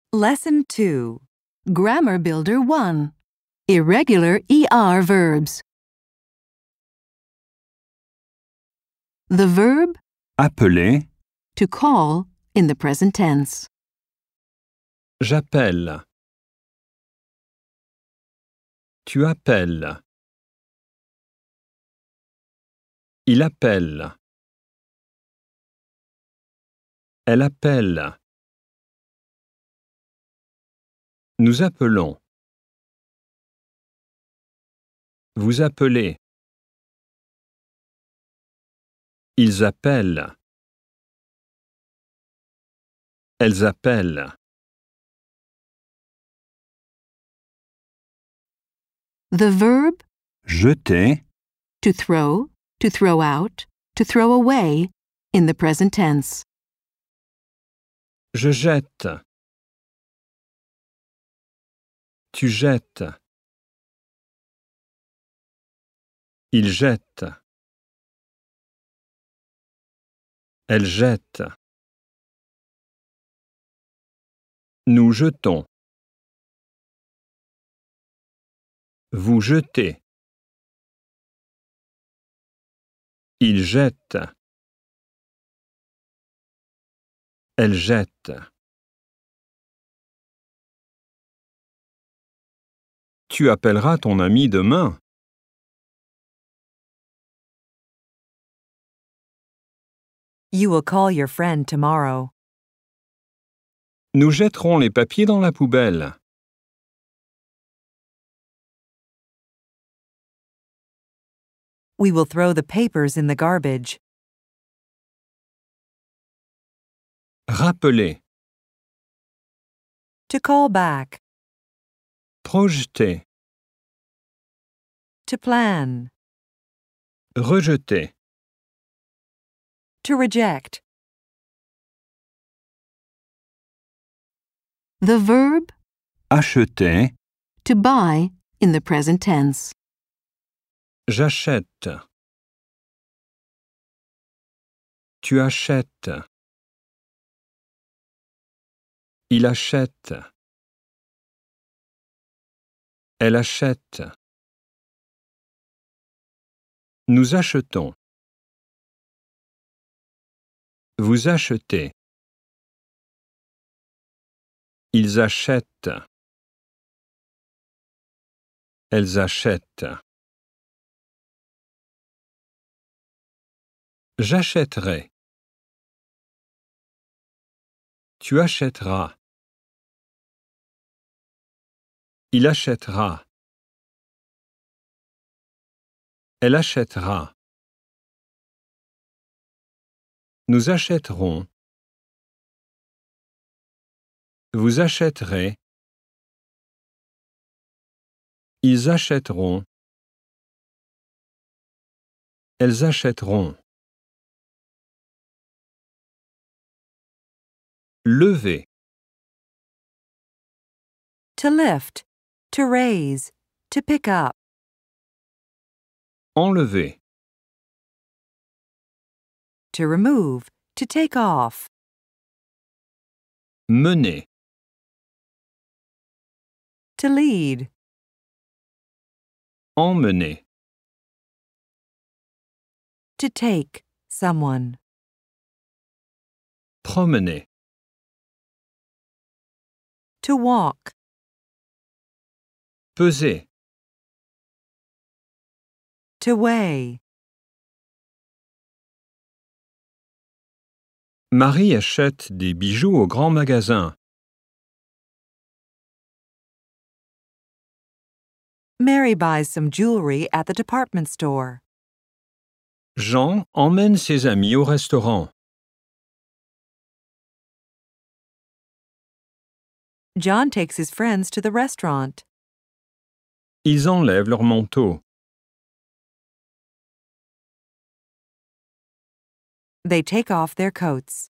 Lesson 2. Grammar Builder 1. Irregular ER verbs. The verb Appeler, to call in the present tense. j'appelle. Tu appelles. Il appelle. Elle appelle. Nous appelons. Vous appelez. Ils appellent. Elles appellent. The verb Jeter, to throw out, to throw away in the present tense. je jette. Tu jettes. Il jette. Elle jette. Nous jetons. Vous jetez. Il jette. Elle jette. Tu appelleras ton ami demain. You will call your friend tomorrow. Nous jetterons les papiers dans la poubelle. We will throw the papers in the garbage. Rappeler. To call back. Projeter. To plan. Rejeter. To reject. The verb Acheter. to buy in the present tense. J'achète. Tu achètes. Il achète. Elle achète. Nous achetons. Vous achetez. Ils achètent. Elles achètent. J'achèterai. Tu achèteras. Il achètera. Elle achètera. Nous achèterons. Vous achèterez. Ils achèteront. Elles achèteront. Lever. To lift. To raise. To pick up. Enlever. To remove. To take off. Mener. To lead. Emmener. To take someone. Promener. To walk. Peser. To weigh. Marie achète des bijoux au grand magasin. Mary buys some jewelry at the department store. Jean emmène ses amis au restaurant. John takes his friends to the restaurant. Ils enlèvent leurs manteaux. They take off their coats.